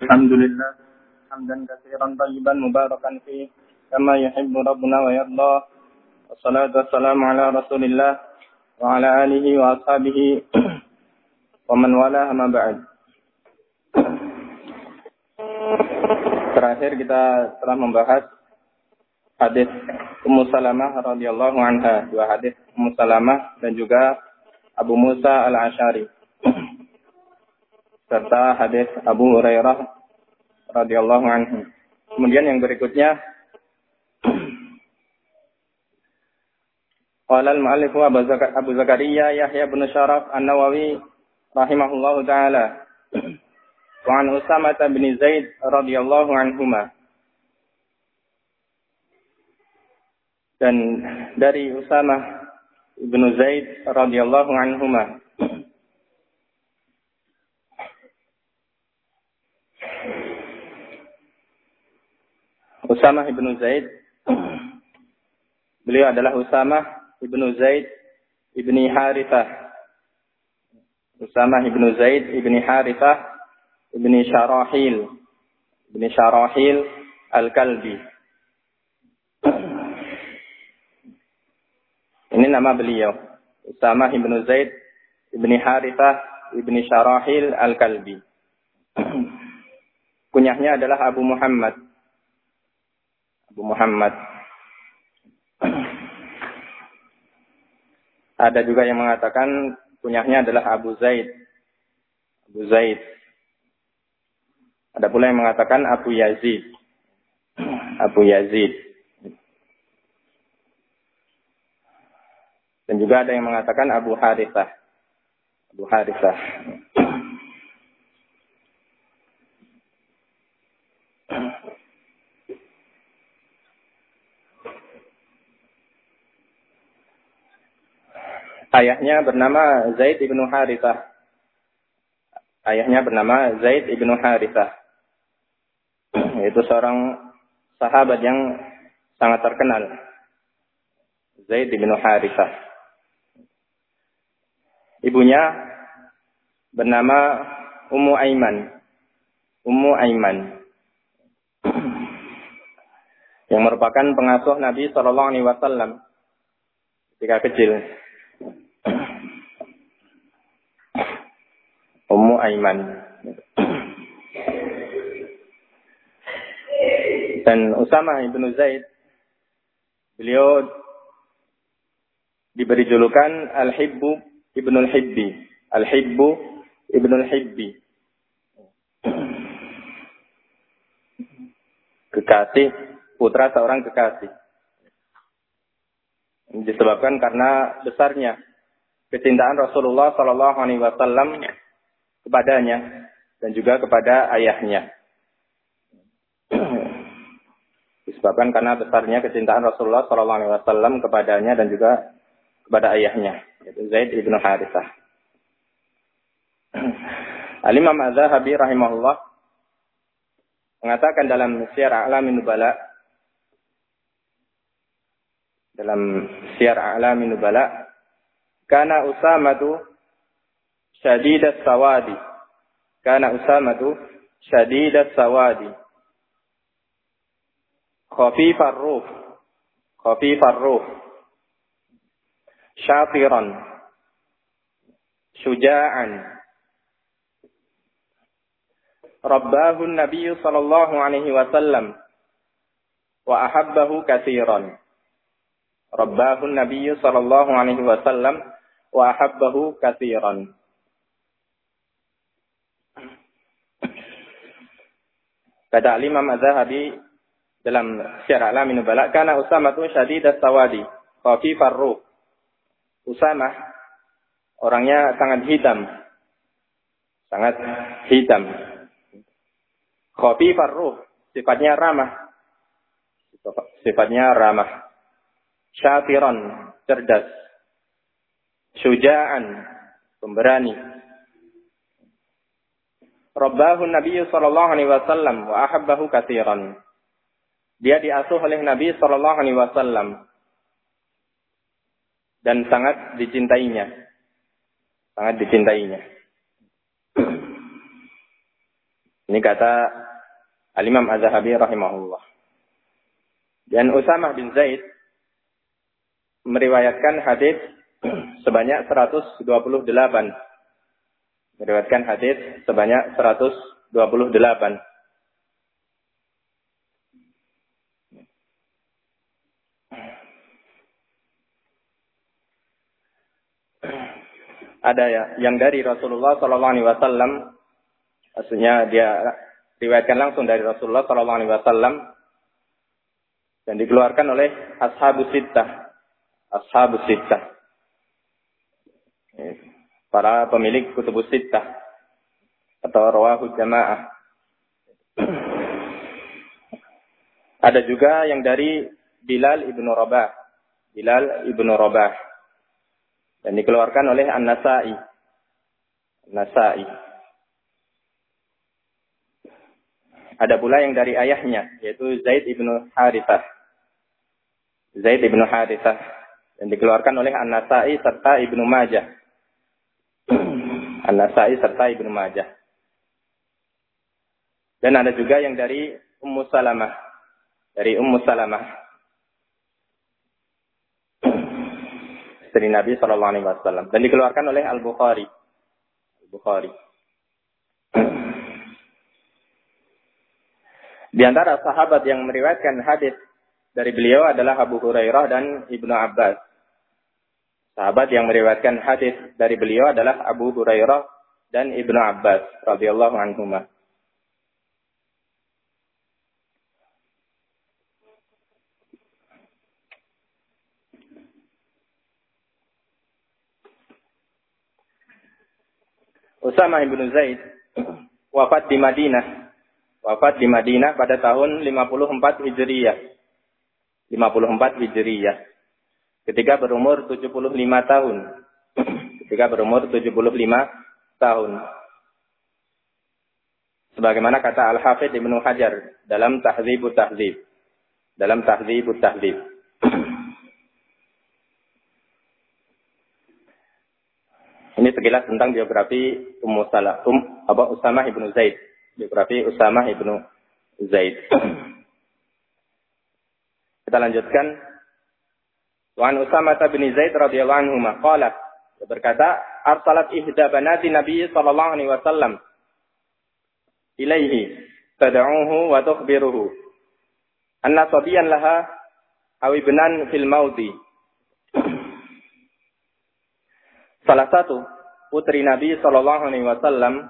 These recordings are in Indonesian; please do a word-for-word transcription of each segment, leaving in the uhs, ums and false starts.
الحمد لله حمدا كثيرا طيبا مباركا فيه كما يحب ربنا ويرضى والصلاة والسلام على رسول الله وعلى آله وأصحابه ومن والاه ما بعد. Terakhir kita telah membahas hadis Ummu Salamah radhiyallahu anha, dua hadis Ummu Salamah dan juga Abu Musa al-Asy'ari, serta hadis Abu Hurairah radhiyallahu anhu. Kemudian yang berikutnya, qala al-mu'allif Abu Zakaria Yahya bin Syaraf An-Nawawi rahimahullahu taala wa an Usamah bin Zaid radhiyallahu anhuma. Dan dari Usamah bin Zaid radhiyallahu anhuma, Usamah bin Zaid, beliau adalah Usamah bin Zaid ibni Harithah. Usamah bin Zaid ibni Harithah ibni Syarahil ibni Syarahil Al-Kalbi. Ini nama beliau, Usamah bin Zaid ibni Harithah ibni Syarahil Al-Kalbi. Kunyahnya adalah Abu Muhammad. Abu Muhammad. Ada juga yang mengatakan kunyahnya adalah Abu Zaid. Abu Zaid. Ada pula yang mengatakan Abu Yazid. Abu Yazid. Dan juga ada yang mengatakan Abu Harithah. Abu Harithah. Ayahnya bernama Zaid ibnu Harithah. Ayahnya bernama Zaid ibnu Harithah. Yaitu seorang sahabat yang sangat terkenal. Zaid ibnu Harithah. Ibunya bernama Ummu Aiman. Ummu Aiman. Yang merupakan pengasuh Nabi shallallahu alaihi wasallam ketika kecil. Ummu Aiman. Dan Usamah bin Zaid, beliau diberi julukan Al-Hibbu Ibnul Hibbi. Al-Hibbu Ibnul Hibbi. Kekasih, putra seorang kekasih. Disebabkan karena besarnya kecintaan Rasulullah Sallallahu Alaihi Wasallam kepadanya dan juga kepada ayahnya. Disebabkan karena besarnya kecintaan Rasulullah Sallallahu Alaihi Wasallam kepadanya dan juga kepada ayahnya, yaitu Zaid ibnu Harithah. Al-Imam Az-Zahabi rahimahullah mengatakan dalam Syiar A'lamin Nubala, dalam Syiar A'lamin Nubala, kana Usamatu syadidat sawadi. Kana Usamatu syadidat sawadi. Khafifar ruh. Khafifar ruh. Syafiran. Syuja'an. Rabbahu an-nabiy sallallahu alaihi wasallam wa ahabbahu katsiran. Rabbahu an-nabiy sallallahu alaihi wasallam wa ahabbahu katsiran. Kata Imam Az-Zahabi dalam Syiar A'lamin Nubala, kana Usamah syadidat sawadi, khafifar ruh. Usamah orangnya sangat hitam. Sangat hitam. Khafifar ruh, sifatnya ramah. Sifatnya ramah. Syafiran, cerdas. Syuja'an, pemberani. Rabbahu Nabi sallallahu alaihi wasallam wa ahabbahu katsiran. Dia diasuh oleh Nabi sallallahu alaihi wasallam dan sangat dicintainya. Sangat dicintainya. Ini kata Al-Imam Az-Zahabi rahimahullah. Dan Usamah bin Zaid meriwayatkan hadis sebanyak seratus dua puluh delapan. Meriwayatkan hadis sebanyak seratus dua puluh delapan. Ada ya yang dari Rasulullah sallallahu alaihi wasallam, maksudnya dia riwayatkan langsung dari Rasulullah sallallahu alaihi wasallam dan dikeluarkan oleh ashabus sittah. Ashabus sittah. Para pemilik kutubus sittah atau rawahul jamaah. Ada juga yang dari Bilal ibnu Rabah. Bilal ibnu Rabah. Dan dikeluarkan oleh An-Nasa'i. An-Nasa'i. Ada pula yang dari ayahnya, yaitu Zaid ibnu Harithah. Zaid ibnu Harithah. Dan dikeluarkan oleh An-Nasa'i serta Ibnu Majah. An-Nasa'i serta Ibnu Majah. Dan ada juga yang dari Ummu Salamah. Dari Ummu Salamah. Istri Nabi sallallahu alaihi wasallam. Dan dikeluarkan oleh Al-Bukhari. Al-Bukhari. Di antara sahabat yang meriwayatkan hadis dari beliau adalah Abu Hurairah dan Ibnu Abbas. Sahabat yang meriwayatkan hadis dari beliau adalah Abu Hurairah dan Ibnu Abbas radhiyallahu anhuma. Usamah bin Zaid wafat di Madinah. Wafat di Madinah pada tahun lima puluh empat Hijriyah. lima puluh empat Hijriyah. Ketika berumur tujuh puluh lima tahun. Ketika berumur tujuh puluh lima tahun. Sebagaimana kata Al-Hafidz Ibnu Hajar dalam Tahdzibut Tahdzib. Dalam Tahdzibut Tahdzib. Ini sekilas tentang biografi Ummu Salah, um, apa Usamah ibnu Zaid. Biografi Usamah ibnu Zaid. Kita lanjutkan. Wa an Usamah bin Zaid radhiyallahu anhu qala, berkata, arsalat ihda banati Nabi sallallahu alaihi wasallam ilaihi tad'uhu wa tukhbiruhu anna sabiyan laha aw ibnan fil mauti. Salah satu putri Nabi sallallahu alaihi wasallam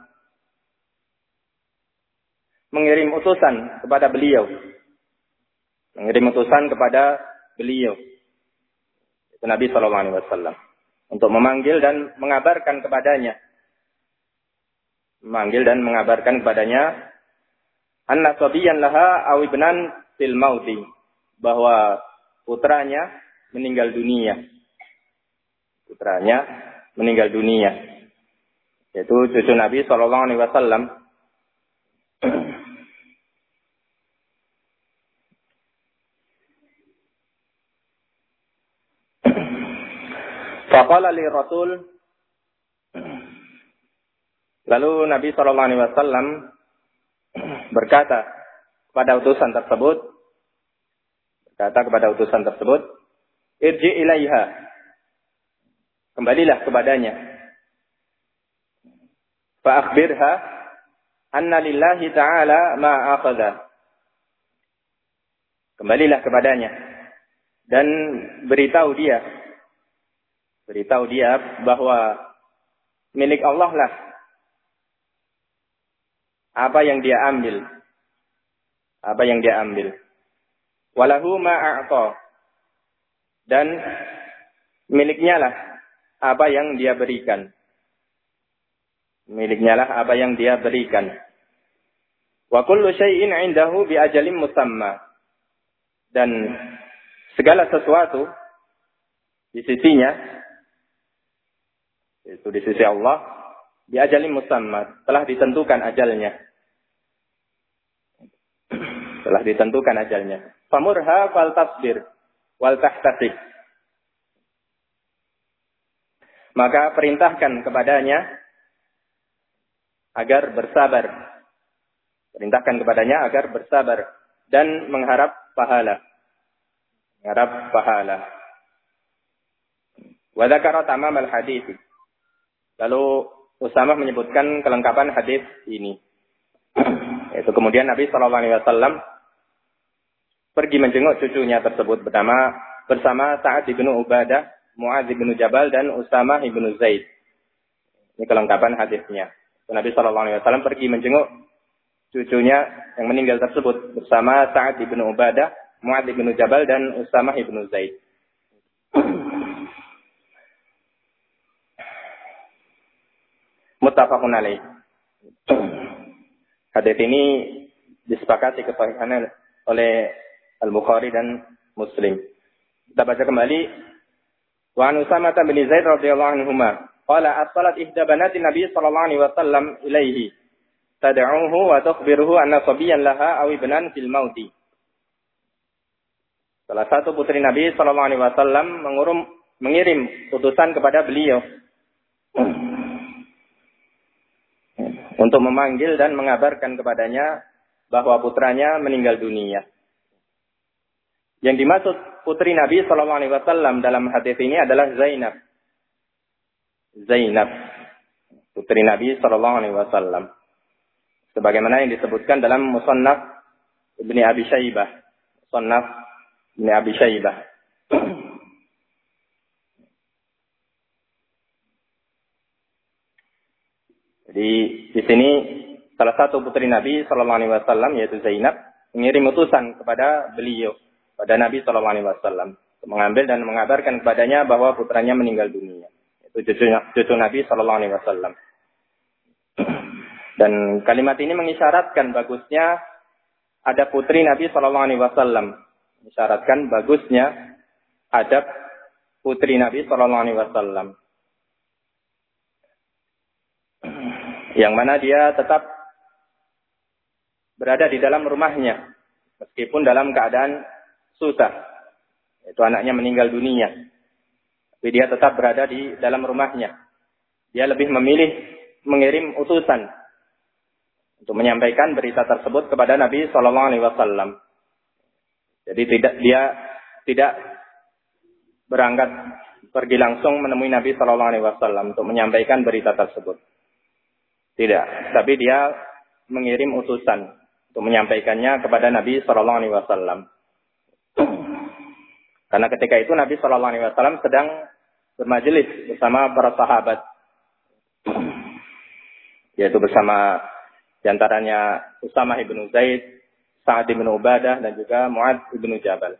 mengirim utusan kepada beliau. Mengirim utusan kepada beliau. Itu Nabi sallallahu alaihi wasallam untuk memanggil dan mengabarkan kepadanya. Memanggil dan mengabarkan kepadanya anna sabiyan laha aw ibnan fil mauti, bahwa putranya meninggal dunia. Putranya meninggal dunia. Yaitu cucu Nabi sallallahu alaihi wasallam. Faqala li Rasul, lalu Nabi sallallahu alaihi wasallam berkata kepada utusan tersebut, berkata kepada utusan tersebut, irji ilaiha, kembalilah kepadanya. Fa akhbirha anna lillahi ta'ala ma akhadha. Kembalilah kepadanya dan beritahu dia beritahu dia bahwa milik Allah lah apa yang dia ambil. Apa yang dia ambil. Walahu ma a'ta. Dan miliknya lah apa yang dia berikan. Miliknya lah apa yang dia berikan. Wa kullu syai'in 'indahu bi ajalin musamma. Dan segala sesuatu di sisinya, itu di sisi Allah, bi ajalin musamma, telah ditentukan ajalnya. Telah ditentukan ajalnya. Famurha fal tasbir wal tahtasib. Maka perintahkan kepadanya agar bersabar Perintahkan kepadanya agar bersabar dan mengharap pahala. Mengharap pahala. Wa dzakara tamam al-hadits. Lalu Usamah menyebutkan kelengkapan hadis ini. Itu kemudian Nabi sallallahu alaihi wasallam pergi menjenguk cucunya tersebut bersama bersama Sa'ad bin Ubadah, Mu'adz bin Jabal dan Usamah bin Zaid. Ini kelengkapan hadisnya. Nabi sallallahu alaihi wasallam pergi menjenguk cucunya yang meninggal tersebut bersama Sa'ad bin Ubadah, Mu'adz bin Jabal dan Usamah bin Zaid. Muttafaqun alaih. Hadis ini disepakati kesahihannya oleh Al-Bukhari dan Muslim. Kita baca kembali. Wa an Usamah bin Zaid radhiyallahu anhuma qala as-salat ihda banati Nabi sallallahu alaihi wasallam ilaihi tad'uhu wa tukhbiruhu anna sabiyan laha aw ibnan fil mauti. Salah satu putri Nabi sallallahu alaihi wasallam mengurum mengirim utusan kepada beliau untuk memanggil dan mengabarkan kepadanya bahwa putranya meninggal dunia. Yang dimaksud putri Nabi sallallahu alaihi wasallam dalam hadis ini adalah Zainab. Zainab, putri Nabi sallallahu alaihi wasallam. Sebagaimana yang disebutkan dalam Musannaf Ibnu Abi Syaibah. Musannaf Ibnu Abi Syaibah. Jadi di sini salah satu putri Nabi sallallahu alaihi wasallam yaitu Zainab mengirim utusan kepada beliau, pada Nabi sallallahu alaihi wasallam, mengambil dan mengabarkan kepadanya bahwa putranya meninggal dunia. Itu cucu, cucu Nabi sallallahu alaihi wasallam. Dan kalimat ini mengisyaratkan bagusnya adab putri Nabi sallallahu alaihi wasallam, mengisyaratkan bagusnya adab putri Nabi sallallahu alaihi wasallam. Yang mana dia tetap berada di dalam rumahnya, meskipun dalam keadaan susah. Itu anaknya meninggal dunia. Tapi dia tetap berada di dalam rumahnya. Dia lebih memilih mengirim utusan untuk menyampaikan berita tersebut kepada Nabi sallallahu alaihi wasallam. Jadi tidak dia tidak berangkat pergi langsung menemui Nabi sallallahu alaihi wasallam untuk menyampaikan berita tersebut. Tidak, tapi dia mengirim utusan untuk menyampaikannya kepada Nabi sallallahu alaihi wasallam. Karena ketika itu Nabi sallallahu alaihi wasallam sedang bermajelis bersama para sahabat, yaitu bersama diantaranya Usamah bin Zaid, Sa'ad bin Ubadah dan juga Mu'adz bin Jabal.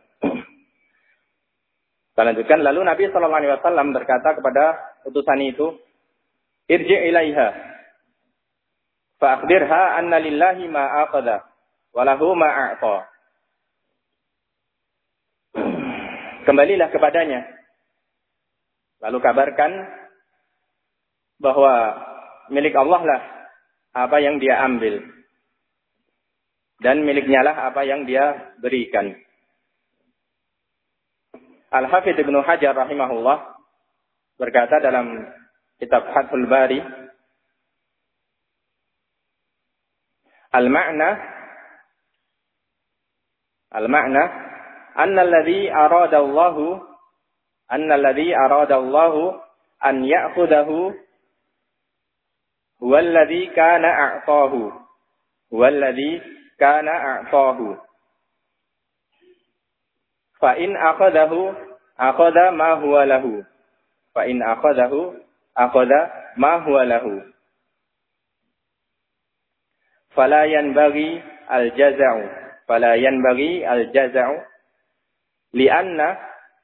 Kita lanjutkan, lalu Nabi sallallahu alaihi wasallam berkata kepada utusan itu, "Irji' ilaiha fa akhbirha anna lillahi ma aqada wa lahu ma a'ta." Kembalilah kepadanya, lalu kabarkan bahwa milik Allah lah apa yang dia ambil dan miliknya lah apa yang dia berikan. Al-Hafidz Ibnu Hajar rahimahullah berkata dalam kitab Fathul Bari, Al-ma'na Al-ma'na anna alladhi arada Allahu anna alladhi arada Allahu an ya'khudahu huwa alladhi kana a'tahu huwa alladhi kana a'tahu fa in akhadahu akhadha ma huwa lahu fa in akhadahu akhadha ma huwa lahu fala yanbaghi al-jaza'u fala yanbaghi al-jaza'u li'anna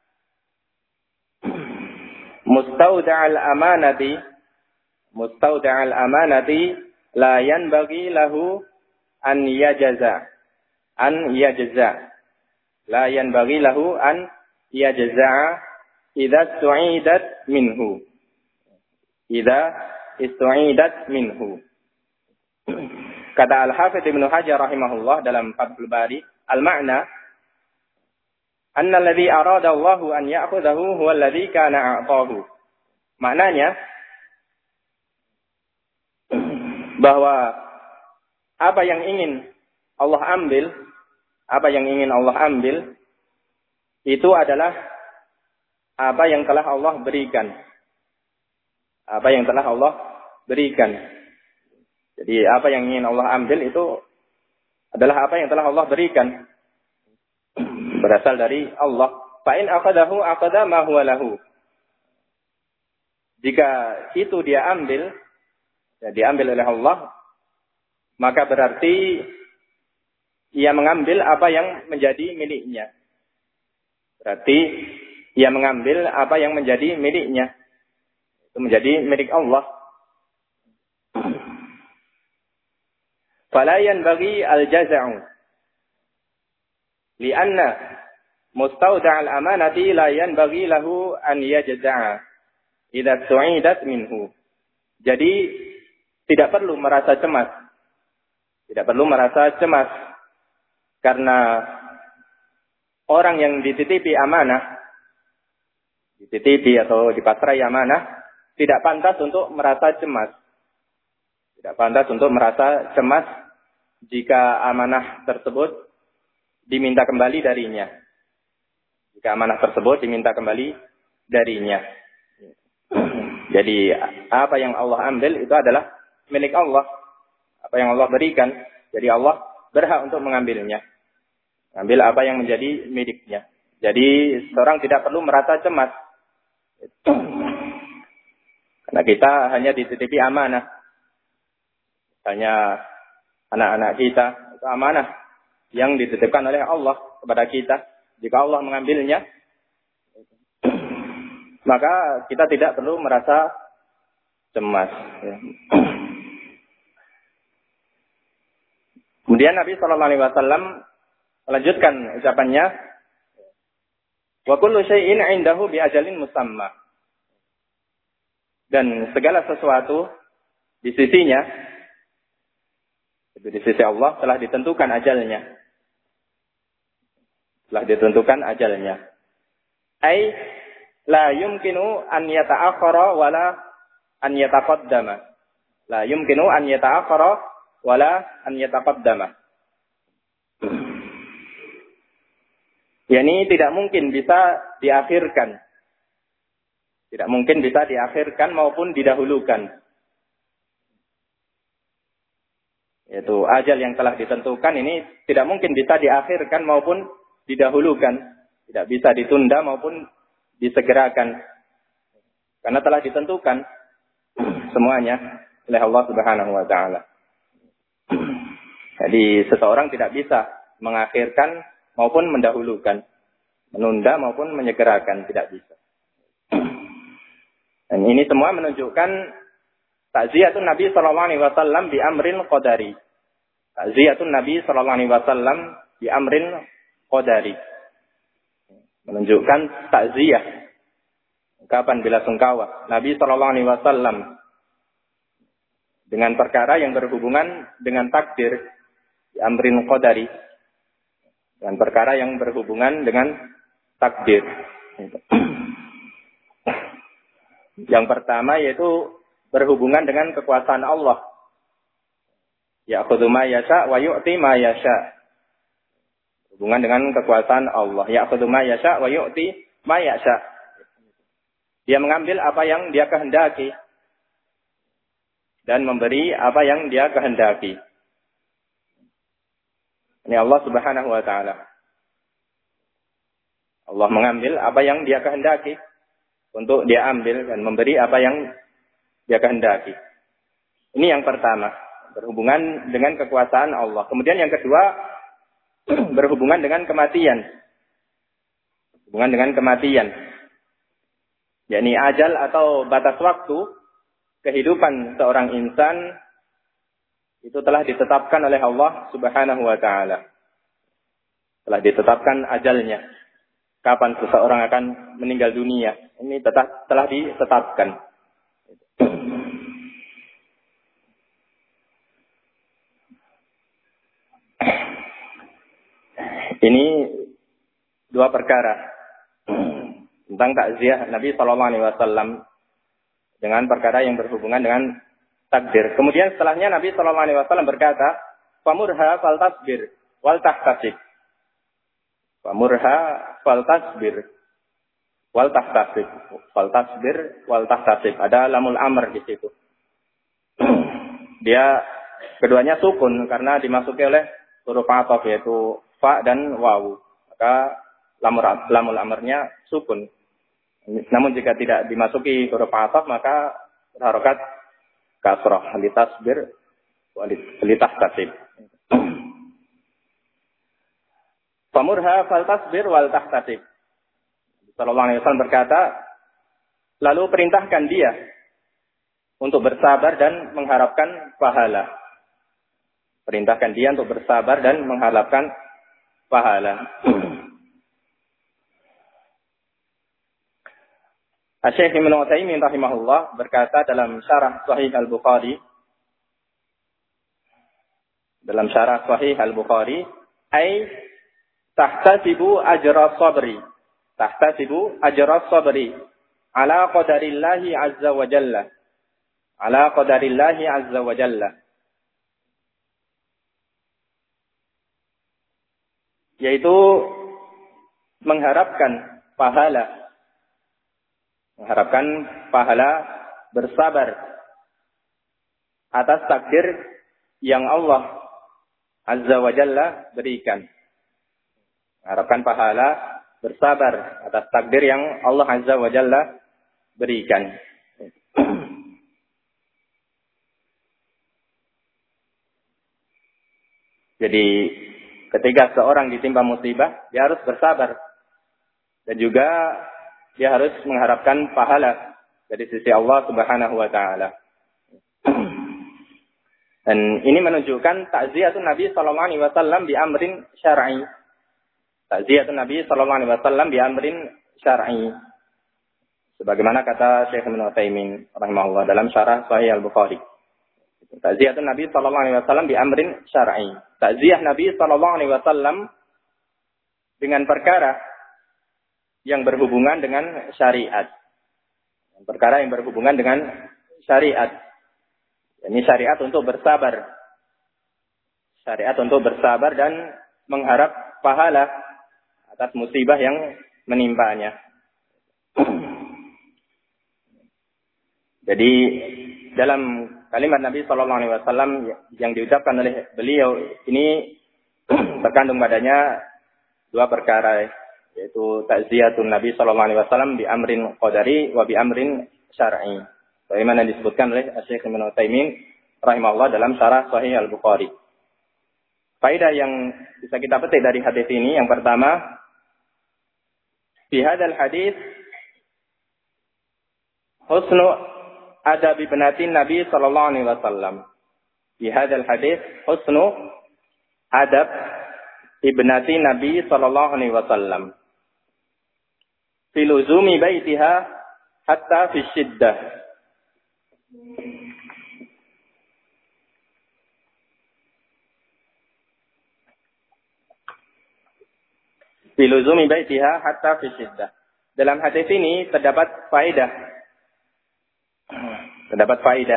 mustawda'al amanati mustawda'al amanati la yanbaghi lahu an yajza an yajza la yanbaghi lahu an yajza idza tu'idat minhu idza istu'idat minhu. Kata Al-Hafidz Ibnu Hajar rahimahullah dalam Fathul Bari, al-ma'na anna alladhi arada Allahu an ya'khudhahu huwa alladhi kana a'tahu. Maknanya bahwa apa yang ingin Allah ambil, apa yang ingin Allah ambil, itu adalah apa yang telah Allah berikan. Apa yang telah Allah berikan. Jadi apa yang ingin Allah ambil itu adalah apa yang telah Allah berikan. Berasal dari Allah. Fa'in aqadahu aqada ma huwa lahu. Jika itu dia ambil, ya diambil oleh Allah, maka berarti ia mengambil apa yang menjadi miliknya. Berarti ia mengambil apa yang menjadi miliknya. Itu menjadi milik Allah. Fala yanbaghi al-jaza'u. Lianna mustawda' al-amanati la yanbaghi lahu an yajza'a idza su'idat minhu. Jadi tidak perlu merasa cemas. Tidak perlu merasa cemas karena orang yang dititipi amanah, dititipi atau dipasrai amanah, tidak pantas untuk merasa cemas. Tidak pantas untuk merasa cemas jika amanah tersebut diminta kembali darinya. Jika amanah tersebut diminta kembali darinya. Jadi apa yang Allah ambil itu adalah milik Allah. Apa yang Allah berikan. Jadi Allah berhak untuk mengambilnya. Ambil apa yang menjadi miliknya. Jadi seorang tidak perlu merasa cemas. Karena kita hanya dititipi amanah. Hanya anak-anak kita itu amanah yang dititipkan oleh Allah kepada kita. Jika Allah mengambilnya, maka kita tidak perlu merasa cemas. Kemudian Nabi Shallallahu Alaihi Wasallam melanjutkan ucapannya, wa kullu syai'in 'indahu bi ajalin musamma. Dan segala sesuatu di sisinya, itu di sisi Allah telah ditentukan ajalnya. Telah ditentukan ajalnya. Ai la yumkinu an yata'akhkhara wala an yataqaddama. La yumkinu an yata'akhkhara wala an yataqaddama. Yani tidak mungkin bisa diakhirkan. Tidak mungkin bisa diakhirkan maupun didahulukan. Yaitu ajal yang telah ditentukan ini tidak mungkin bisa diakhirkan maupun didahulukan. Tidak bisa ditunda maupun disegerakan. Karena telah ditentukan semuanya oleh Allah Subhanahu wa taala. Jadi seseorang tidak bisa mengakhirkan maupun mendahulukan, menunda maupun menyegerakan, tidak bisa. Dan ini semua menunjukkan takziyatun Nabi sallallahu alaihi wasallam bi amrin qadari. Takziyatun Nabi sallallahu alaihi wasallam bi amrin qadari. Menunjukkan takziyah, ungkapan bela sungkawa Nabi sallallahu alaihi wasallam dengan perkara yang berhubungan dengan takdir, bi amrin qadari. Dan perkara yang berhubungan dengan takdir. Yang pertama yaitu berhubungan dengan kekuasaan Allah. Ya'khudhu ma yasha' wa yu'ti ma yasha'. Hubungan dengan kekuasaan Allah. Ya'khudhu ma yasha' wa yu'ti ma yasha'. Dia mengambil apa yang dia kehendaki dan memberi apa yang dia kehendaki. Ini Allah Subhanahu wa taala. Allah mengambil apa yang dia kehendaki untuk dia ambil dan memberi apa yang dia kehendaki. Ini yang pertama, berhubungan dengan kekuasaan Allah. Kemudian yang kedua, berhubungan dengan kematian. Hubungan dengan kematian. yakni ajal atau batas waktu kehidupan seorang insan itu telah ditetapkan oleh Allah Subhanahu wa taala. Telah ditetapkan ajalnya. Kapan seseorang akan meninggal dunia. Ini tetap telah ditetapkan. Ini dua perkara tentang takziah Nabi Shallallahu Alaihi Wasallam dengan perkara yang berhubungan dengan takdir. Kemudian setelahnya Nabi Shallallahu Alaihi Wasallam berkata, famurha faltasbir wal tahtasib. Famurha faltasbir wal tahtasib. Faltasbir wal tahtasib. Ada lamul amr di situ. Dia keduanya sukun karena dimasuki oleh huruf ataf yaitu fa dan wawu. Maka lamul, lamul amrnya sukun. Namun jika tidak dimasuki huruf ataf maka berharokat kasrah. Litasbir litahtasib. Famurha faltasbir wal tahtasib. Sallallahu alaihi wasallam berkata, lalu perintahkan dia untuk bersabar dan mengharapkan pahala. Perintahkan dia untuk bersabar dan mengharapkan pahala. Asy-Syaikh Ibnu Utsaimin rahimahullah berkata dalam syarah Sahih Al-Bukhari, dalam syarah Sahih Al-Bukhari, ai tahtasibu ajra sabri, tahtasibu ajra sabri ala qadarillahi azza wa jalla, ala qadarillahi azza wa jalla, yaitu mengharapkan pahala, mengharapkan pahala bersabar atas takdir yang Allah azza wa jalla berikan. Mengharapkan pahala bersabar atas takdir yang Allah azza wa jalla berikan. Jadi ketika seorang ditimpa musibah, dia harus bersabar. Dan juga dia harus mengharapkan pahala dari sisi Allah Subhanahu wa taala. Dan ini menunjukkan takziatun Nabi sallallahu alaihi wasallam bi amrin syar'i. Takziatun Nabi sallallahu alaihi wasallam bi amrin syar'i. Sebagaimana kata Syekh Ibnu Utsaimin rahimahullah dalam syarah Sahih Al-Bukhari. Takziatun Nabi sallallahu alaihi wasallam bi amrin syar'i. Takziah Nabi sallallahu alaihi wasallam dengan perkara yang berhubungan dengan syariat. Perkara yang berhubungan dengan syariat. Ini syariat untuk bersabar. Syariat untuk bersabar dan mengharap pahala atas musibah yang menimpanya. Jadi dalam kalimat Nabi sallallahu alaihi wasallam yang diucapkan oleh beliau ini terkandung padanya dua perkara, yaitu takziyatun Nabi sallallahu alaihi wasallam bi amrin qadari wa bi amrin syar'i. Bagaimana disebutkan oleh Syekh Ibnu Utsaimin rahimahullah dalam syarah Sahih Al-Bukhari. Faedah yang bisa kita petik dari hadis ini yang pertama, fi hadzal hadis husnu adabi banatin Nabi sallallahu alaihi wasallam. Fi hadzal hadis husnu adab ibnati Nabi sallallahu alaihi wasallam. Fi luzumi baitiha hatta fi syiddah. Fi luzumi baitiha hatta fi syiddah. Dalam hadis ini terdapat faedah. Terdapat faedah.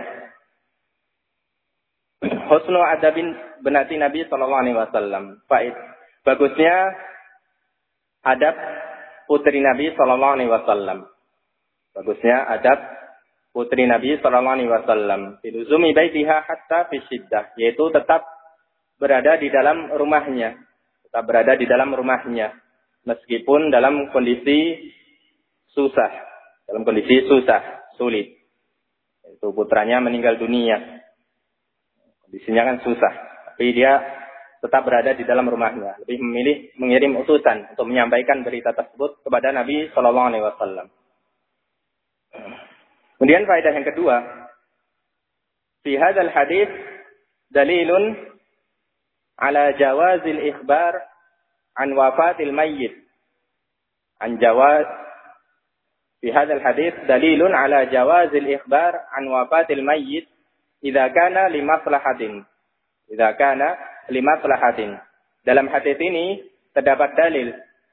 Husnu adabin benati Nabi sallallahu alaihi wasallam. Faedah bagusnya adab putri Nabi sallallahu alaihi wasallam. Bagusnya adab putri Nabi sallallahu alaihi wasallam. Filuzumi baitiha hatta fi syiddah, yaitu tetap berada di dalam rumahnya. Tetap berada di dalam rumahnya meskipun dalam kondisi susah, dalam kondisi susah, sulit. Itu putranya meninggal dunia. Kondisinya kan susah, tapi dia tetap berada di dalam rumahnya. Lebih memilih mengirim utusan untuk menyampaikan berita tersebut kepada Nabi sallallahu alaihi wasallam. Kemudian faedah yang kedua, fi hadzal hadis dalilun ala jawazil ikhbar an wafatil mayyit. An jawaz fi hadzal hadis dalilun ala jawazil ikhbar an wafatil mayyit idza kana limaslahatin. Idza kana limaslahatin. Dalam hadis ini terdapat dalil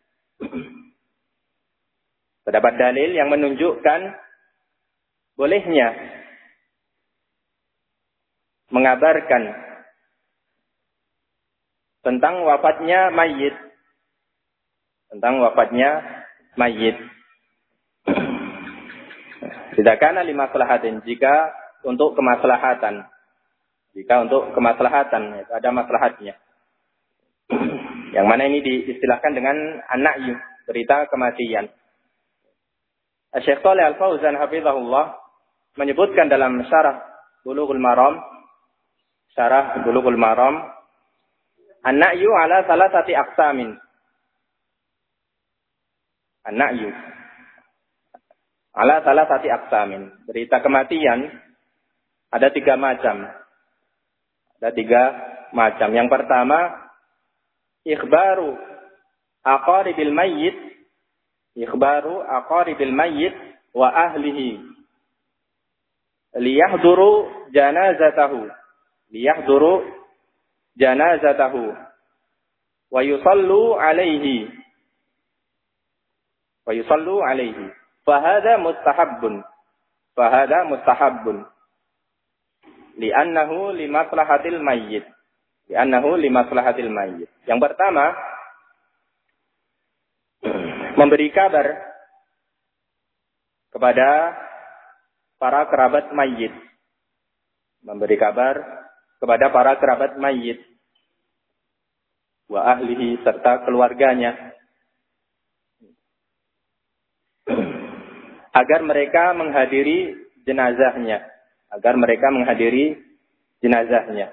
terdapat dalil yang menunjukkan bolehnya mengabarkan tentang wafatnya mayit. Tentang wafatnya mayit. Jika kana limaslahatin, jika untuk kemaslahatan. Jika untuk kemaslahatan, itu ada maslahatnya. Yang mana ini diistilahkan dengan an-na'yu, berita kematian. Syekh Shalih Al-Fauzan hafizahullah menyebutkan dalam syarah Bulughul Maram, syarah Bulughul Maram, an-na'yu ala salasati aqsamin. An-na'yu ala salasati aqsamin. Berita kematian ada tiga macam. Ada tiga macam. Yang pertama, ikhbaru aqaribil mayyit, ikhbaru aqaribil mayyit wa ahlihi liyahduru janazatahu, liyahduru janazatahu wa yusallu alaihi, wa yusallu alaihi. Fahada mustahabbun, fahada mustahabbun li'annahu limaslahatil mayyit, li'annahu limaslahatil mayyit. Yang pertama, memberi kabar kepada para kerabat mayit. Memberi kabar kepada para kerabat mayit. Wa ahlihi, serta keluarganya. Agar mereka menghadiri jenazahnya. Agar mereka menghadiri jenazahnya.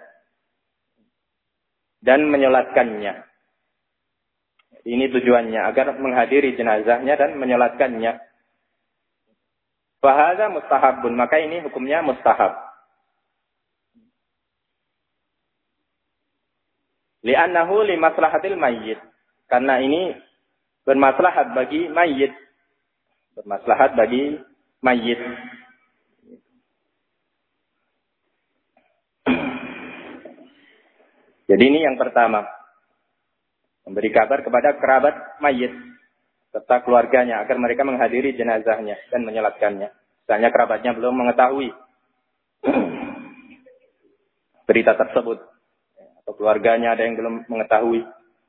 Dan menyolatkannya. Ini tujuannya, agar menghadiri jenazahnya dan menyolatkannya. Fahadha mustahabun, maka ini hukumnya mustahab. Li'annahu limaslahatil mayyit, karena ini bermaslahat bagi mayyit. Bermaslahat bagi mayyit. Jadi ini yang pertama. Memberi kabar kepada kerabat mayit serta keluarganya agar mereka menghadiri jenazahnya dan menyolatkannya. Misalnya kerabatnya belum mengetahui berita tersebut, atau keluarganya ada yang belum mengetahui.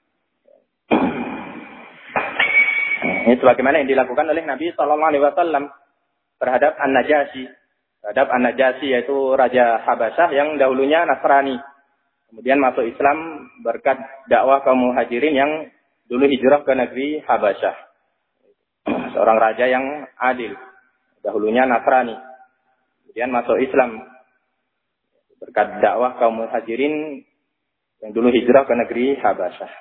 Ini sebagaimana yang dilakukan oleh Nabi Shallallahu Alaihi Wasallam terhadap An-Najasyi, terhadap An-Najasyi yaitu Raja Habasyah yang dahulunya Nasrani. Kemudian masuk Islam berkat dakwah kaum muhajirin yang dulu hijrah ke negeri Habasyah. Seorang raja yang adil. Dahulunya Nasrani. Kemudian masuk Islam berkat dakwah kaum muhajirin yang dulu hijrah ke negeri Habasyah.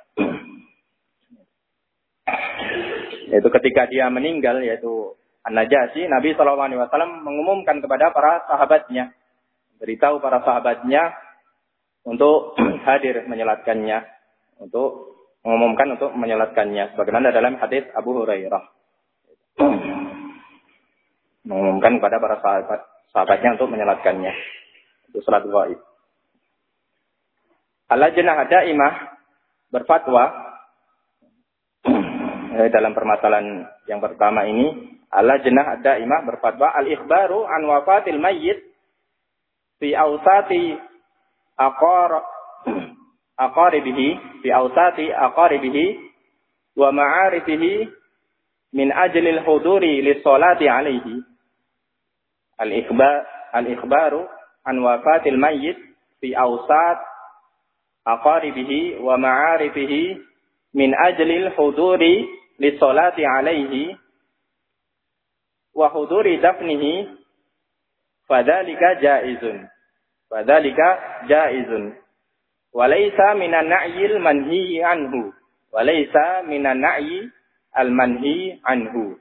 Yaitu ketika dia meninggal, yaitu An-Najasyi, Nabi shallallahu alaihi wasallam mengumumkan kepada para sahabatnya. Beritahu para sahabatnya untuk hadir menyolatkannya, untuk mengumumkan untuk menyolatkannya, sebagaimana dalam hadis Abu Hurairah, mengumumkan kepada para sahabat sahabatnya untuk menyolatkannya, itu salat ghaib. Al-Lajnah Daimah berfatwa dalam permasalahan yang pertama ini. Al-Lajnah Daimah berfatwa al-ikhbaru an wafatil mayyit fi awsati Aqar aqaribihi fi awsati aqaribihi wa ma'arifihi min ajlil huduri lis-salati alaihi. Al-ikhbar al-ikhbaru an wafatil mayyit fi awsat aqaribihi wa ma'arifihi min ajlil huduri lis-salati alaihi wa huduri dafnihi fadzalika jaizun. Fadzalika jaizun. Walaysa minan na'yil manhi anhu. Walaysa minan na'yi al manhi anhu.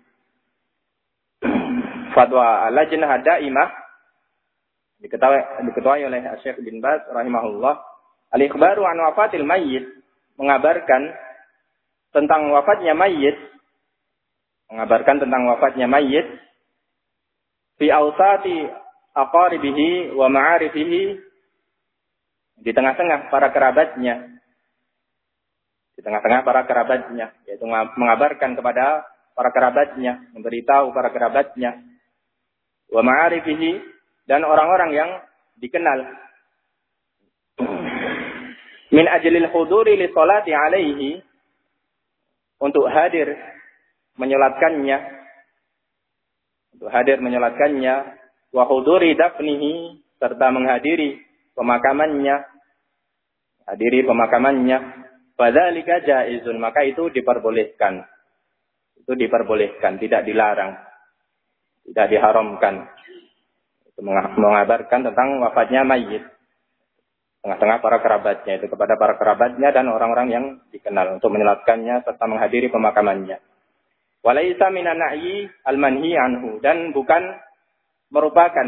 Fatwa Al-Lajnah Daimah diketahui diketuai oleh Syekh bin Baz rahimahullah. Al-ikhbaru an wafatil mayyit, mengabarkan tentang wafatnya mayit, mengabarkan tentang wafatnya mayit fi awsati aqaribihi wa ma'arifihi, di tengah-tengah para kerabatnya, di tengah-tengah para kerabatnya, yaitu mengabarkan kepada para kerabatnya, memberitahu para kerabatnya, wa ma'arifihi, dan orang-orang yang dikenal. min ajlil huduri li sholati alaihi, untuk hadir menyolatkannya, untuk hadir menyolatkannya, wa huduri dafnihi, serta menghadiri pemakamannya, hadiri pemakamannya, fadzalika jaizun, maka itu diperbolehkan. Itu diperbolehkan, tidak dilarang, tidak diharamkan. Itu mengabarkan tentang wafatnya mayit, tengah-tengah para kerabatnya, itu kepada para kerabatnya dan orang-orang yang dikenal untuk menyolatkannya serta menghadiri pemakamannya. Walaisa minan na'yi al-manhi anhu, dan bukan merupakan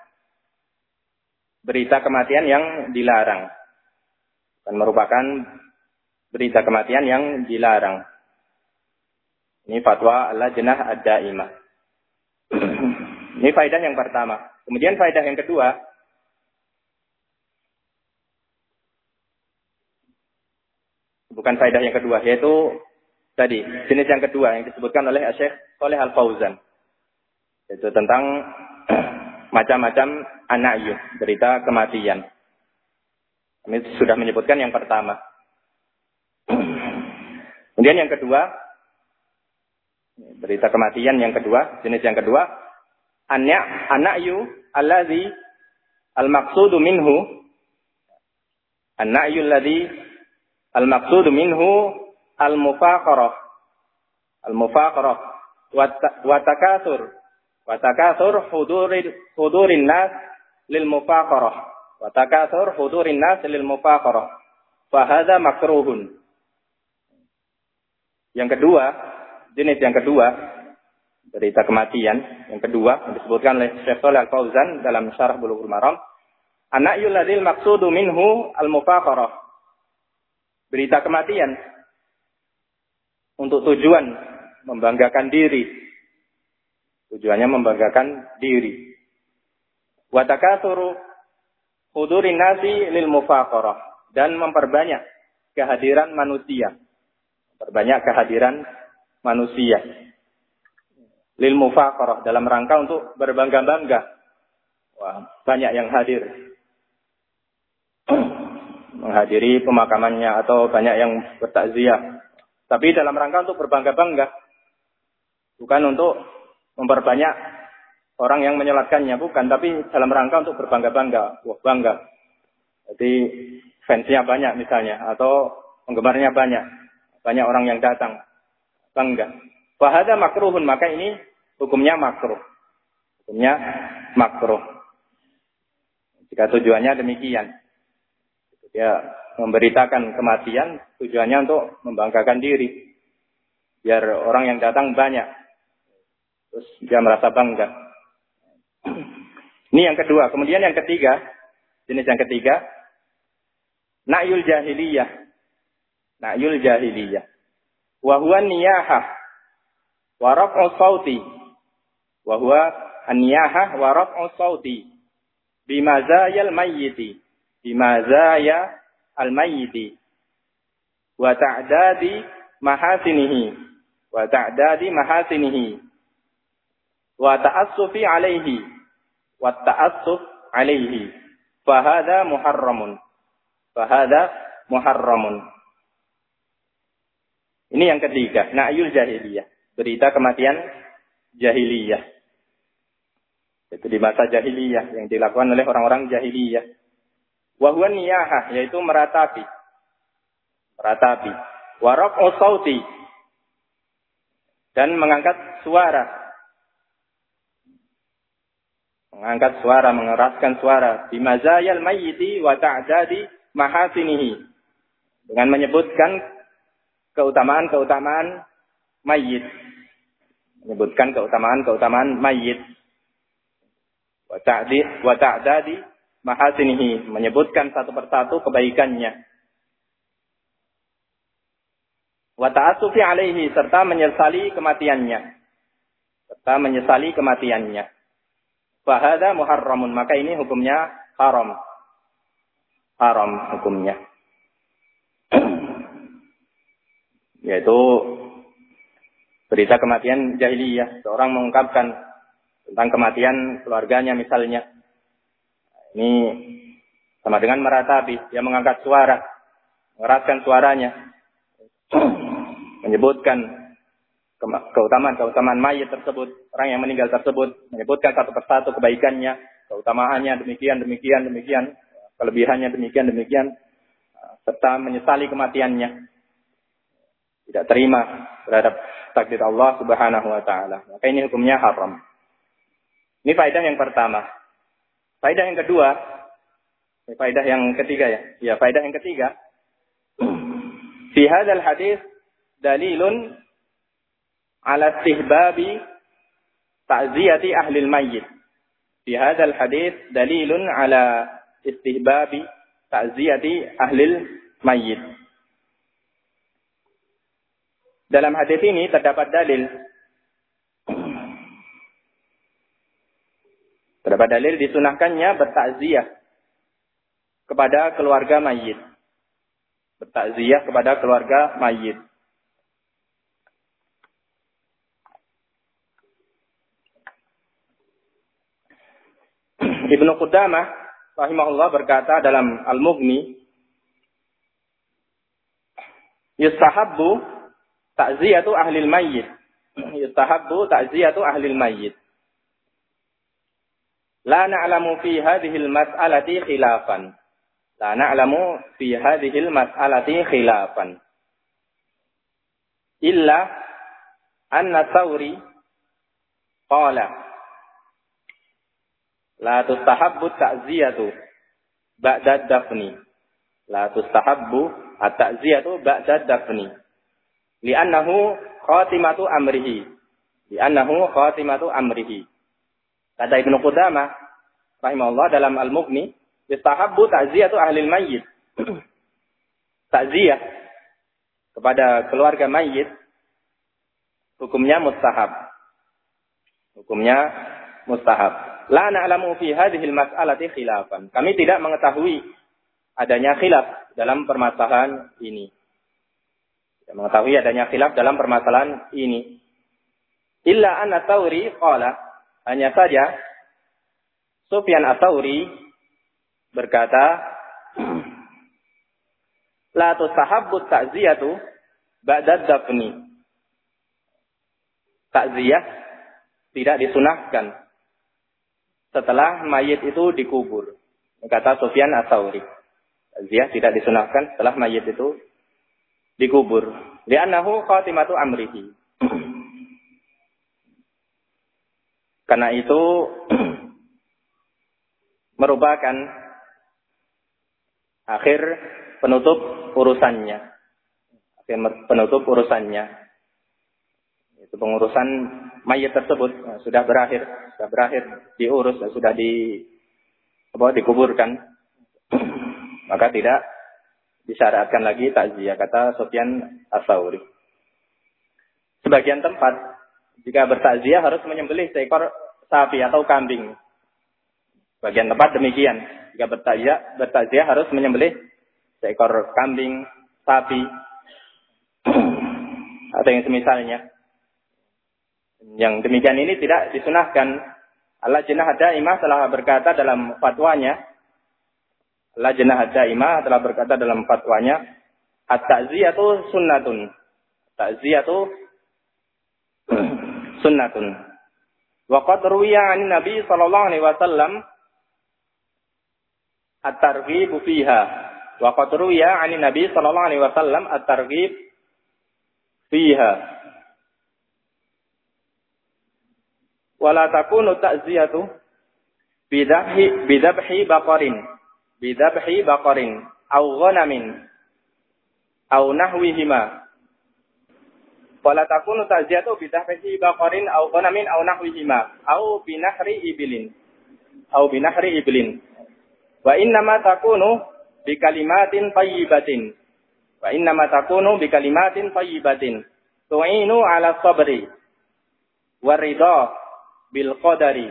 berita kematian yang dilarang. Dan merupakan berita kematian yang dilarang. Ini fatwa al-Lajnah ad-Daimah. Ini faedah yang pertama. Kemudian faedah yang kedua, bukan faedah yang kedua, yaitu tadi jenis yang kedua yang disebutkan oleh Syekh Shalih Al-Fauzan, yaitu tentang macam-macam an-na'yu, berita kematian. Kami sudah menyebutkan yang pertama. Kemudian yang kedua, berita kematian yang kedua, jenis yang kedua, an-na'yu allazi al-maqsudu minhu, an-na'yu allazi al-maqsudu minhu al-mufaqarah, al-mufaqarah wa takatsur, wa takatsur hudurin hudurin nas lil mufaqarah, wa takatsur hudurin nas lil mufaqarah, fa hadza makruhun. Yang kedua, jenis yang kedua, berita kematian yang kedua yang disebutkan oleh Syekh Shalih Al-Fauzan dalam Syarah Bulughul Maram, an-na'yu alladzil maqsudu minhu al-mufaqarah, berita kematian untuk tujuan membanggakan diri, tujuannya membanggakan diri. Wa takatsuru hudurin nasi lil mufaqarah, dan memperbanyak kehadiran manusia, memperbanyak kehadiran manusia lil mufaqarah, dalam rangka untuk berbangga-bangga. Wah, banyak yang hadir menghadiri pemakamannya atau banyak yang bertakziah, tapi dalam rangka untuk berbangga-bangga, bukan untuk memperbanyak orang yang menyolatkannya, bukan, tapi dalam rangka untuk berbangga-bangga. Wah, bangga, jadi fansnya banyak misalnya, atau penggemarnya banyak, banyak orang yang datang, bangga. Fahada makruhun, maka ini hukumnya makruh, hukumnya makruh jika tujuannya demikian. Dia memberitakan kematian tujuannya untuk membanggakan diri, biar orang yang datang banyak, terus dia merasa bangga. Ini yang kedua. Kemudian yang ketiga, jenis yang ketiga, na'yul jahiliyah, na'yul jahiliyah, wa huwa niyahah wa raf'u sauti, wa huwa an-niyahah wa raf'u sauti bimazayal mayyiti, bimazaya al-mayyiti wa ta'dadi mahasinihi, wa ta'dadi mahasinihi wa ta'assufi alaihi wa ta'assuf alaihi, fahada muharramun, fahada muharramun. Ini yang ketiga, na'yul jahiliyah, berita kematian jahiliyah. Itu di masa jahiliyah yang dilakukan oleh orang-orang jahiliyah. Wa huwa niyahah, yaitu meratapi, meratapi. Wa raf'u sauti, dan mengangkat suara, mengangkat suara, mengeraskan suara. Bimazayal mayyiti wa ta'dadi mahasinihi, dengan menyebutkan keutamaan-keutamaan mayyit, menyebutkan keutamaan-keutamaan mayyit. Wa ta'di wa ta'dadi mahasinihi, menyebutkan satu persatu kebaikannya. Wa ta'assufi alaihi, serta menyesali kematiannya, serta menyesali kematiannya. Fahada muharramun, maka ini hukumnya haram, haram hukumnya. Yaitu berita kematian jahiliyah, seorang mengungkapkan tentang kematian keluarganya misalnya. Ini sama dengan meratapi, dia mengangkat suara mengeraskan suaranya, menyebutkan keutamaan-keutamaan mayit tersebut, orang yang meninggal tersebut, menyebutkan satu persatu kebaikannya, keutamaannya demikian, demikian, demikian, kelebihannya demikian, demikian, serta menyesali kematiannya, tidak terima terhadap takdir Allah Subhanahu wa taala. Maka ini hukumnya haram. Ini faedah yang pertama. Faedah yang kedua, ini faedah yang ketiga ya. Ya, faedah yang ketiga. Fi hadzal hadis dalilun ala istihbabi ta'ziyati ahli al-mayyit. Fi hadzal hadis dalilun ala istihbabi ta'ziyati ahli al-mayyit. Dalam hadis ini terdapat dalil terdapat dalil disunahkannya bertakziah kepada keluarga mayit. Bertakziah kepada keluarga mayit. Ibnu Qudamah rahimahullah berkata dalam Al-Mughni, yustahabbu ta'ziyatu ahlil mayyit. Yustahabbu ta'ziyatu ahlil mayyit. La na'lamu fi hadhihi al-mas'alati khilafan. La na'lamu fi hadhihi al-mas'alati khilafan. Illa anna Thawri qala la tustahabbu ta'ziyatu ba'da dafni. La tustahabbu at-ta'ziyatu ba'da dafni. Li'annahu khatimatu amrihi. Li'annahu khatimatu amrihi. Kata Ibnu Qudamah rahimahullah dalam Al-Mughni, yustahabbu ta'ziyatu ahlil mayyit. Ta'ziyah kepada keluarga mayit hukumnya mustahab. Hukumnya mustahab. La na'lamu fi hadhihi al-mas'alati khilafan. Kami tidak mengetahui adanya khilaf dalam permasalahan ini. Tidak mengetahui adanya khilaf dalam permasalahan ini. Illa anna Thawri qala, hanya saja Sufyan Ats-Tsauri berkata, la tustahabbu ta'ziyatu ba'da dafni. Ta'ziyah tidak disunahkan setelah mayit itu dikubur. Kata Sufyan Ats-Tsauri. Ta'ziyah tidak disunahkan setelah mayit itu dikubur. Li'annahu khatimatu amrihi. Karena itu merupakan akhir penutup urusannya. Akhir penutup urusannya. Itu pengurusan mayit tersebut nah, sudah berakhir, sudah berakhir diurus, sudah di apa dikuburkan. Maka tidak disyaratkan lagi takziah, kata Sufyan Ats-Tsauri. Sebagian tempat jika bertakziah harus menyembelih seekor sapi atau kambing. Bagian tempat demikian. Jika bertakziah, bertakziah harus menyembelih seekor kambing, sapi, atau yang semisalnya. Yang demikian ini tidak disunahkan. Al-Lajnah Daimah telah berkata dalam fatwanya, Al-Lajnah Daimah telah berkata dalam fatwanya, at-ta'ziyatu sunnatun. Ta'ziyatu sunnatun. Wa qad ruwiya 'an Nabi sallallahu alaihi wasallam at-targhib fiha. Wa qad ruwiya 'an Nabi sallallahu alaihi wasallam at-targhib fiha. Wa la takunu ta'ziyatu bidhabhi bidhabhi baqarin bidhabhi baqarin aw ghanamin aw nahwihima. Wala takunu ta'ziyatu bidhabhi baqarin aw ghanamin aw nahwihima aw binahri ibilin aw binahri ibilin. Wa innama takunu bikalimatin thayyibatin. Wa innama takunu bikalimatin thayyibatin tu'inu 'ala sabri waridha bil qadari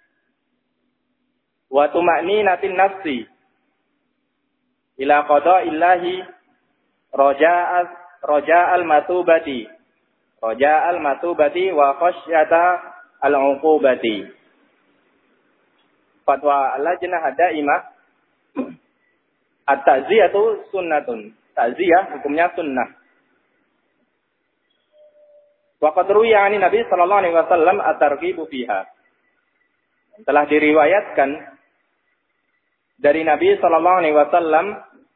wa tuma'ninatin nafsi ila qada'illahi raja'al raja'al matubati raja'al matubati wa khasyata al-'uqubati. Fatwa Al-Lajnah Daimah, at-ta'ziyatu sunnatun. takziah hukumnya sunnah. Wa qad ruwiya 'ani Nabi sallallahu alaihi wasallam at-targhibu fiha. Telah diriwayatkan dari Nabi sallallahu alaihi wasallam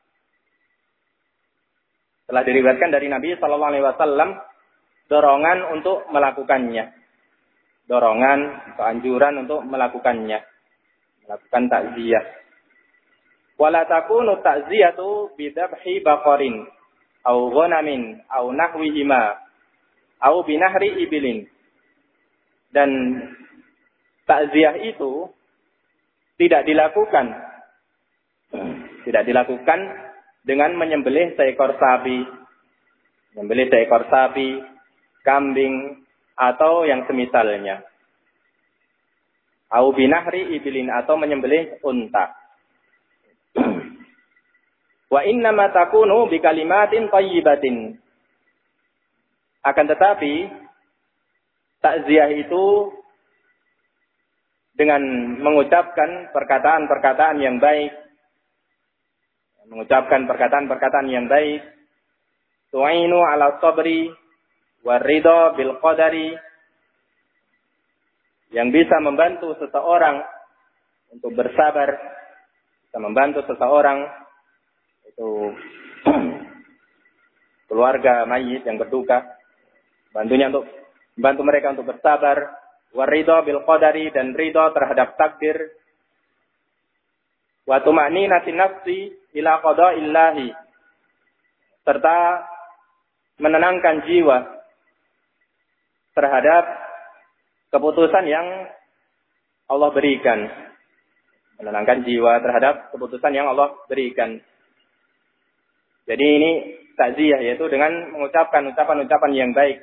telah diriwayatkan dari Nabi sallallahu alaihi wasallam dorongan untuk melakukannya. Dorongan atau anjuran untuk melakukannya. Melakukan takziah. Wala takunu ta'ziyatu bidabhi baqarin au ghanamin au nahwihima au binahri ibilin. Dan takziah itu tidak dilakukan tidak dilakukan dengan menyembelih seekor sapi, menyembelih seekor sapi, kambing atau yang semisalnya. Au binahri ibilin atau menyembelih unta. Wa innama takunu bi kalimatin thayyibatin. Akan tetapi takziah itu dengan mengucapkan perkataan-perkataan yang baik, mengucapkan perkataan-perkataan yang baik, tu'inu ala sabri waridha bil qadari, yang bisa membantu seseorang untuk bersabar, bisa membantu seseorang itu keluarga mayit yang berduka, bantunya untuk bantu mereka untuk bersabar, waridha bil qadari, dan ridha terhadap takdir, wa tuma'ninatin nafsi ila qada'illahi, serta menenangkan jiwa terhadap keputusan yang Allah berikan. Menenangkan jiwa terhadap keputusan yang Allah berikan. Jadi ini takziah, yaitu dengan mengucapkan ucapan-ucapan yang baik.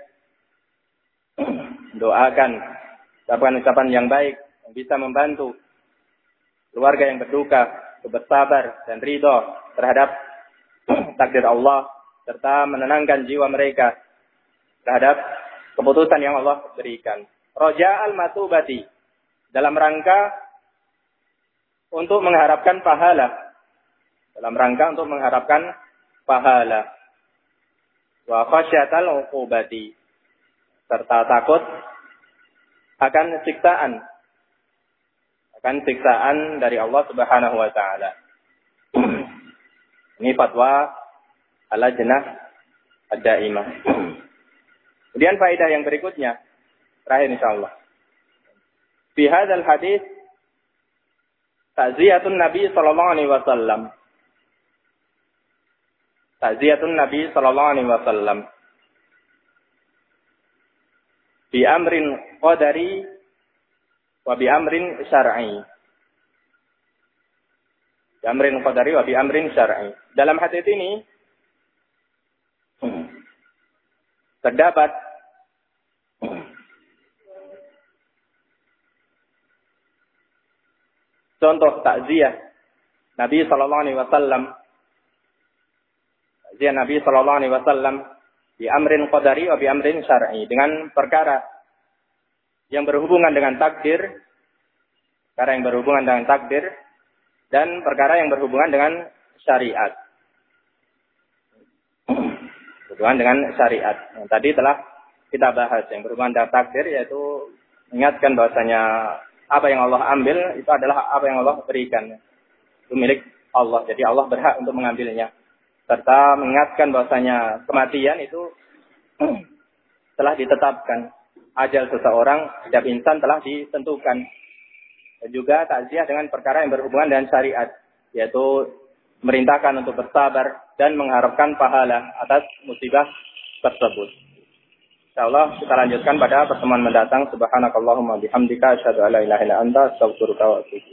Doakan ucapan-ucapan yang baik yang bisa membantu keluarga yang berduka untuk bersabar dan ridho terhadap takdir Allah, serta menenangkan jiwa mereka terhadap keputusan yang Allah berikan. Roja'al matubati, dalam rangka untuk mengharapkan pahala, dalam rangka untuk mengharapkan pahala. Wa khasyatal uqubati, serta takut akan siksaan, akan siksaan dari Allah Subhanahu wa taala. Ini fatwa Al-Lajnah Ad-Daimah. Kemudian faedah yang berikutnya, terakhir insyaallah. Fi hadzal hadis ta'ziyatun Nabi sallallahu alaihi wasallam. Ta'ziyatun Nabi sallallahu alaihi wasallam bi amrin qadari wa bi amrin syar'i. Bi amrin qadari wa bi amrin syar'i. Dalam hadis ini terdapat contoh takziah Nabi sallallahu alaihi wasallam. Takziah Nabi sallallahu alaihi wasallam bi amrin qadari wa bi amrin syar'i, dengan perkara yang berhubungan dengan takdir, perkara yang berhubungan dengan takdir dan perkara yang berhubungan dengan syariat. Berhubungan dengan syariat. Yang tadi telah kita bahas, yang berhubungan dengan takdir yaitu mengingatkan bahwasanya apa yang Allah ambil itu adalah apa yang Allah berikan. Itu milik Allah. Jadi Allah berhak untuk mengambilnya. Serta mengingatkan bahwasanya kematian itu telah ditetapkan. Ajal seseorang, setiap insan telah ditentukan. Dan juga takziah dengan perkara yang berhubungan dengan syariat, yaitu merintahkan untuk bersabar dan mengharapkan pahala atas musibah tersebut. Insyaallah kita lanjutkan pada pertemuan mendatang. Subhanakallahumma bihamdika asyhadu an la ilaha illa anta astaghfiruka wa atubu ilaik.